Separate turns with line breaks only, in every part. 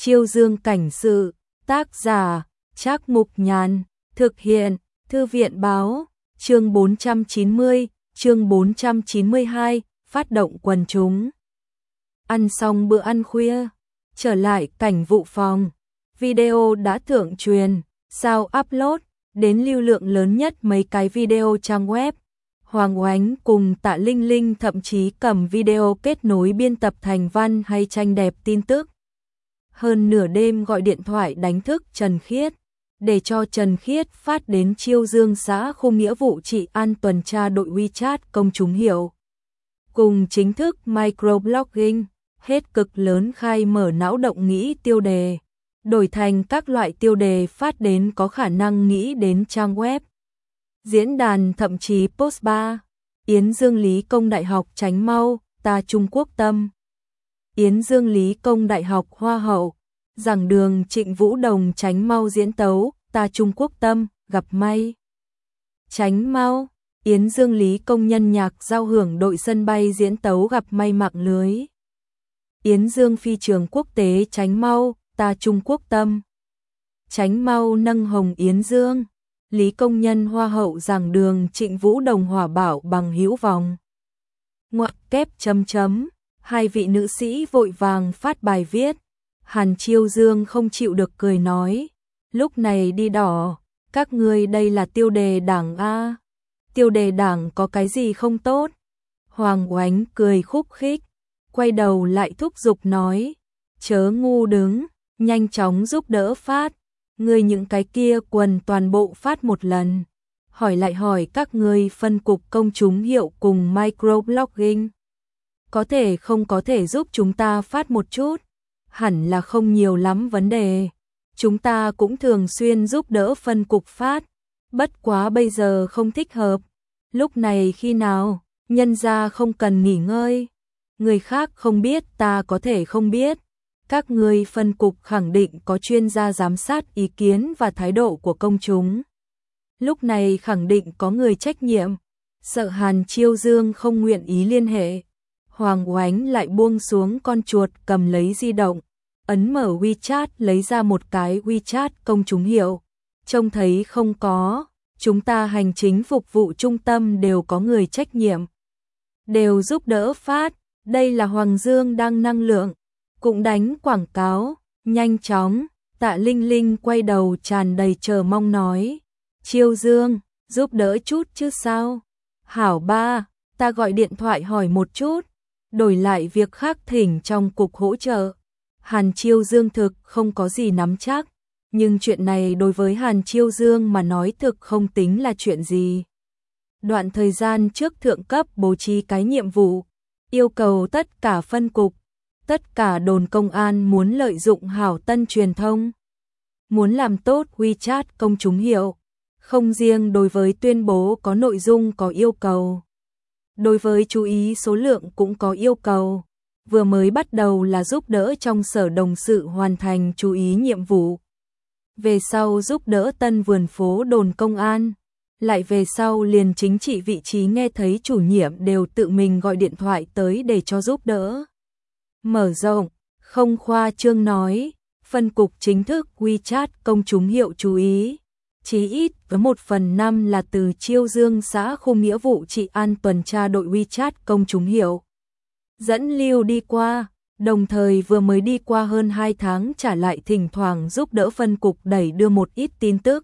Chiêu Dương cảnh sự, tác giả, Trác Mục Nhàn, thực hiện, Thư viện báo, chương 490, chương 492, phát động quần chúng. Ăn xong bữa ăn khuya, trở lại cảnh vụ phòng, video đã thượng truyền, sao upload, đến lưu lượng lớn nhất mấy cái video trang web. Hoàng Oánh cùng Tạ Linh Linh thậm chí cầm video kết nối biên tập thành văn hay tranh đẹp tin tức. Hơn nửa đêm gọi điện thoại đánh thức Trần Khiết, để cho Trần Khiết phát đến Chiêu Dương xã khu nghĩa vụ trị an tuần tra đội WeChat công chúng hiểu. Cùng chính thức microblogging, hết cực lớn khai mở não động nghĩ tiêu đề, đổi thành các loại tiêu đề phát đến có khả năng nghĩ đến trang web. Diễn đàn thậm chí post bar, Yến Dương Lý Công Đại học Chánh Mau, ta Trung Quốc tâm. Yến Dương Lý Công Đại học Hoa hậu, giảng đường Trịnh Vũ Đồng Chánh Mau diễn tấu, ta Trung Quốc tâm, gặp may. Chánh Mau, Yến Dương Lý Công nhân nhạc giao hưởng đội sân bay diễn tấu gặp may mạng lưới. Yến Dương phi trường quốc tế Chánh Mau, ta Trung Quốc tâm. Chánh Mau nâng hồng Yến Dương. Lý công nhân hoa hậu giảng đường Trịnh Vũ Đồng hỏa bảo bằng hữu vòng. Ngoặc kép chấm chấm, hai vị nữ sĩ vội vàng phát bài viết. Hàn Chiêu Dương không chịu được cười nói, lúc này đi đỏ, các ngươi đây là tiêu đề đảng a. Tiêu đề đảng có cái gì không tốt? Hoàng Oánh cười khúc khích, quay đầu lại thúc giục nói, chớ ngu đứng, nhanh chóng giúp đỡ phát. Ngươi những cái kia quần toàn bộ phát một lần. Hỏi lại hỏi các ngươi phân cục công chúng hiệu cùng microblogging. Có thể không có thể giúp chúng ta phát một chút? Hẳn là không nhiều lắm vấn đề. Chúng ta cũng thường xuyên giúp đỡ phân cục phát. Bất quá bây giờ không thích hợp. Lúc này khi nào, nhân ra không cần nghỉ ngơi. Người khác không biết ta có thể không biết. Các ngươi phân cục khẳng định có chuyên gia giám sát ý kiến và thái độ của công chúng. Lúc này khẳng định có người trách nhiệm. Sợ Hàn Chiêu Dương không nguyện ý liên hệ. Hoàng Oánh lại buông xuống con chuột cầm lấy di động. Ấn mở WeChat lấy ra một cái WeChat công chúng hiệu. Trông thấy không có. Chúng ta hành chính phục vụ trung tâm đều có người trách nhiệm. Đều giúp đỡ phát. Đây là Hoàng Dương đang năng lượng. Cũng đánh quảng cáo, nhanh chóng, Tạ Linh Linh quay đầu tràn đầy chờ mong nói. Chiêu Dương, giúp đỡ chút chứ sao? Hảo ba, ta gọi điện thoại hỏi một chút, đổi lại việc khác thỉnh trong cục hỗ trợ. Hàn Chiêu Dương thực không có gì nắm chắc, nhưng chuyện này đối với Hàn Chiêu Dương mà nói thực không tính là chuyện gì. Đoạn thời gian trước thượng cấp bố trí cái nhiệm vụ, yêu cầu tất cả phân cục, tất cả đồn công an muốn lợi dụng hảo tân truyền thông, muốn làm tốt WeChat công chúng hiệu, không riêng đối với tuyên bố có nội dung có yêu cầu, đối với chú ý số lượng cũng có yêu cầu. Vừa mới bắt đầu là giúp đỡ trong sở đồng sự hoàn thành chú ý nhiệm vụ, về sau giúp đỡ tân vườn phố đồn công an, lại về sau liền chính trị vị trí nghe thấy chủ nhiệm đều tự mình gọi điện thoại tới để cho giúp đỡ. Mở rộng, không khoa trương nói, phân cục chính thức WeChat công chúng hiệu chú ý, chí ít với 1/5 là từ Chiêu Dương xã khu nghĩa vụ trị an tuần tra đội WeChat công chúng hiệu. Dẫn lưu đi qua, đồng thời vừa mới đi qua hơn 2 tháng trả lại thỉnh thoảng giúp đỡ phân cục đẩy đưa một ít tin tức.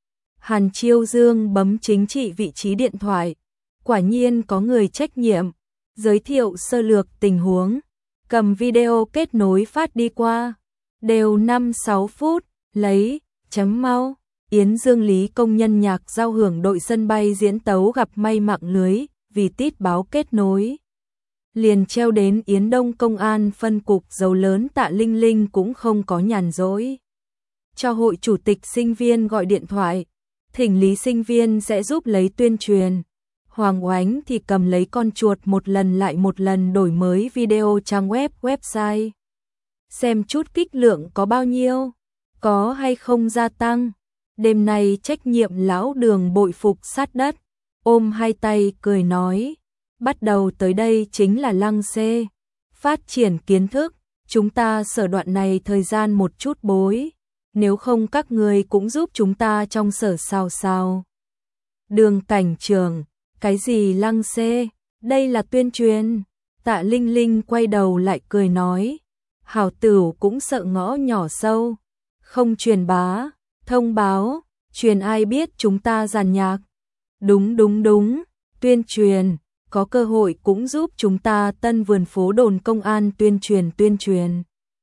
Hàn Chiêu Dương bấm chính trị vị trí điện thoại, quả nhiên có người trách nhiệm, giới thiệu sơ lược tình huống. Cầm video kết nối phát đi qua, đều 5-6 phút, lấy, chấm mau, Yến Dương Lý công nhân nhạc giao hưởng đội sân bay diễn tấu gặp may mạng lưới, vì tít báo kết nối. Liền treo đến Yến Đông công an phân cục dấu lớn Tạ Linh Linh cũng không có nhàn rỗi. Cho hội chủ tịch sinh viên gọi điện thoại, thỉnh lý sinh viên sẽ giúp lấy tuyên truyền. Hoàng Oánh thì cầm lấy con chuột một lần lại một lần đổi mới video trang web website. Xem chút kích lượng có bao nhiêu, có hay không gia tăng. Đêm nay trách nhiệm lão Đường bội phục sát đất, ôm hai tay cười nói, bắt đầu tới đây chính là lăng xê, phát triển kiến thức, chúng ta sở đoạn này thời gian một chút bối, nếu không các người cũng giúp chúng ta trong sở sao. Đường cảnh trường, cái gì Lăng xê, đây là tuyên truyền. Tạ Linh Linh quay đầu lại cười nói, Hảo Tửu cũng sợ ngõ nhỏ sâu, không truyền bá, thông báo, truyền ai biết chúng ta giàn nhạc. Đúng, tuyên truyền, có cơ hội cũng giúp chúng ta Tân Vườn Phố đồn công an tuyên truyền.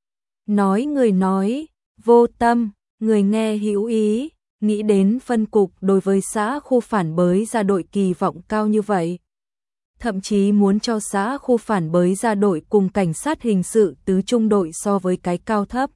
Nói người nói, vô tâm, người nghe hữu ý, nghĩ đến phân cục đối với xã khu phản bới ra đội kỳ vọng cao như vậy. Thậm chí muốn cho xã khu phản bới ra đội cùng cảnh sát hình sự tứ trung đội so với cái cao thấp.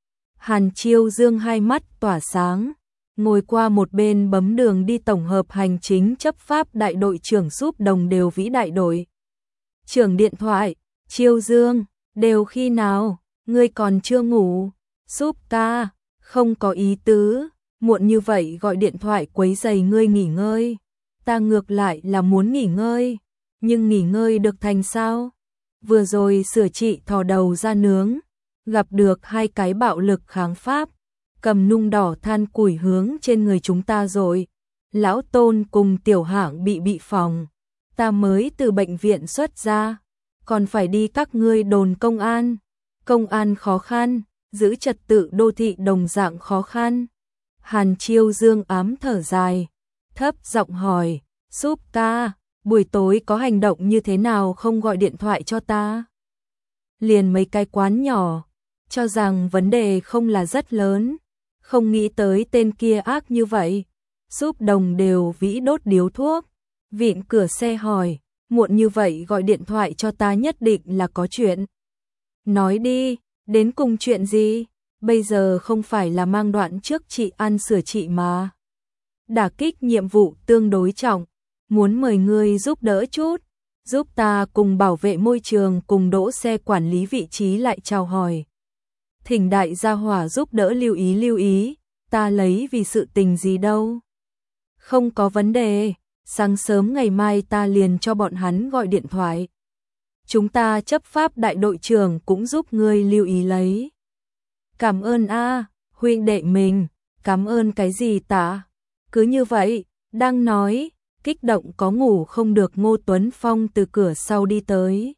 Hàn Chiêu Dương hai mắt tỏa sáng, ngồi qua một bên bấm đường đi tổng hợp hành chính chấp pháp đại đội trưởng giúp đồng đều vĩ đại đội. Trưởng điện thoại, Chiêu Dương, đều khi nào, ngươi còn chưa ngủ, giúp ca, không có ý tứ, muộn như vậy gọi điện thoại quấy rầy ngươi nghỉ ngơi. Ta ngược lại là muốn nghỉ ngơi, nhưng nghỉ ngơi được thành sao? Vừa rồi sửa trị thò đầu ra nướng, gặp được hai cái bạo lực kháng pháp, cầm nung đỏ than củi hướng trên người chúng ta rồi. Lão Tôn cùng Tiểu Hạng bị phòng, ta mới từ bệnh viện xuất ra, còn phải đi các ngươi đồn công an. Công an khó khăn, giữ trật tự đô thị đồng dạng khó khăn. Hàn Chiêu Dương ám thở dài, thấp giọng hỏi, Súp ca, buổi tối có hành động như thế nào không gọi điện thoại cho ta? Liền mấy cái quán nhỏ, cho rằng vấn đề không là rất lớn, không nghĩ tới tên kia ác như vậy. Súp đồng đều vĩ đốt điếu thuốc, vịn cửa xe hỏi, muộn như vậy gọi điện thoại cho ta nhất định là có chuyện. Nói đi, đến cùng chuyện gì? Bây giờ không phải là mang đoạn trước chị ăn sửa trị mà. Đả kích nhiệm vụ tương đối trọng, muốn mời ngươi giúp đỡ chút, giúp ta cùng bảo vệ môi trường cùng đỗ xe quản lý vị trí lại chào hỏi. Thỉnh đại gia hỏa giúp đỡ lưu ý, ta lấy vì sự tình gì đâu. Không có vấn đề, sáng sớm ngày mai ta liền cho bọn hắn gọi điện thoại. Chúng ta chấp pháp đại đội trưởng cũng giúp ngươi lưu ý lấy. Cảm ơn a, huynh đệ mình, cảm ơn cái gì ta? Cứ như vậy, đang nói, kích động có ngủ không được Ngô Tuấn Phong từ cửa sau đi tới.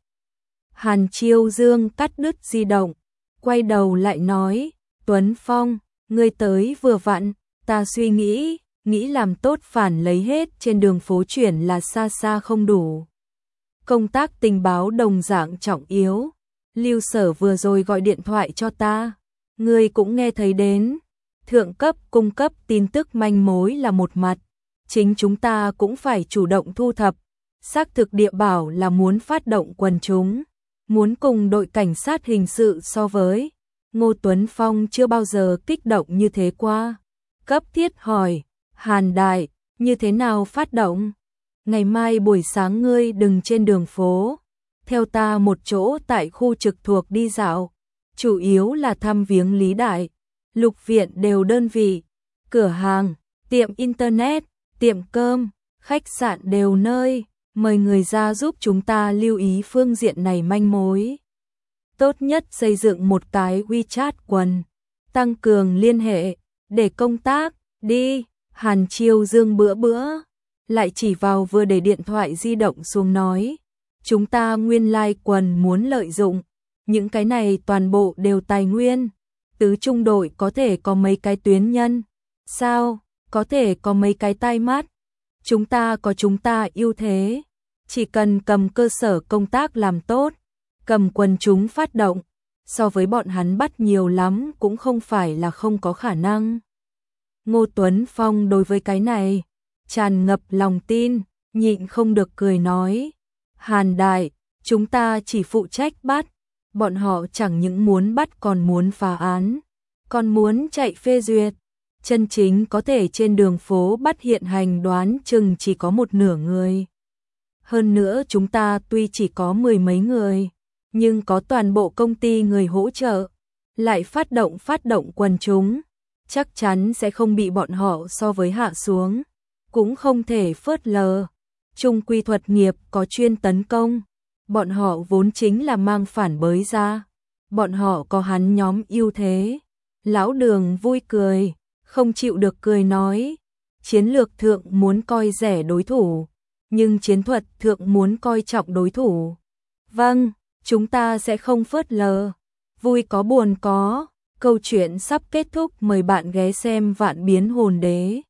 Hàn Chiêu Dương cắt đứt di động, quay đầu lại nói, Tuấn Phong, ngươi tới vừa vặn, ta suy nghĩ làm tốt phản lấy hết trên đường phố chuyển là xa không đủ. Công tác tình báo đồng dạng trọng yếu, Lưu Sở vừa rồi gọi điện thoại cho ta, ngươi cũng nghe thấy đến, thượng cấp cung cấp tin tức manh mối là một mặt, chính chúng ta cũng phải chủ động thu thập, xác thực địa bảo là muốn phát động quần chúng, muốn cùng đội cảnh sát hình sự so với. Ngô Tuấn Phong chưa bao giờ kích động như thế qua, cấp thiết hỏi, Hàn Đại, như thế nào phát động? Ngày mai buổi sáng ngươi đừng trên đường phố, theo ta một chỗ tại khu trực thuộc đi dạo, chủ yếu là thăm viếng Lý Đại, Lục viện đều đơn vị, cửa hàng, tiệm internet, tiệm cơm, khách sạn đều nơi, mời người ra giúp chúng ta lưu ý phương diện này manh mối. Tốt nhất xây dựng một cái WeChat quần, tăng cường liên hệ, để công tác, đi. Hàn Chiêu Dương bữa, lại chỉ vào vừa để điện thoại di động xuống nói, chúng ta nguyên lai quần muốn lợi dụng, những cái này toàn bộ đều tài nguyên, tứ trung đội có thể có mấy cái tuyến nhân, sao, có thể có mấy cái tai mắt, chúng ta có chúng ta ưu thế, chỉ cần cầm cơ sở công tác làm tốt, cầm quần chúng phát động, so với bọn hắn bắt nhiều lắm cũng không phải là không có khả năng. Ngô Tuấn Phong đối với cái này tràn ngập lòng tin, nhịn không được cười nói, Hàn Đại, chúng ta chỉ phụ trách bắt, bọn họ chẳng những muốn bắt còn muốn phá án, còn muốn chạy phê duyệt, chân chính có thể trên đường phố bắt hiện hành đoán chừng chỉ có một nửa người. Hơn nữa chúng ta tuy chỉ có 10 mấy người, nhưng có toàn bộ công ty người hỗ trợ, lại phát động quần chúng, chắc chắn sẽ không bị bọn họ so với hạ xuống, cũng không thể phớt lờ. Trung quy thuật nghiệp có chuyên tấn công, bọn họ vốn chính là mang phản bới ra, bọn họ có hắn nhóm ưu thế. Lão Đường vui cười, không chịu được cười nói, chiến lược thượng muốn coi rẻ đối thủ, nhưng chiến thuật thượng muốn coi trọng đối thủ. Vâng, chúng ta sẽ không phớt lờ. Vui có buồn có, câu chuyện sắp kết thúc, mời bạn ghé xem Vạn Biến Hồn Đế.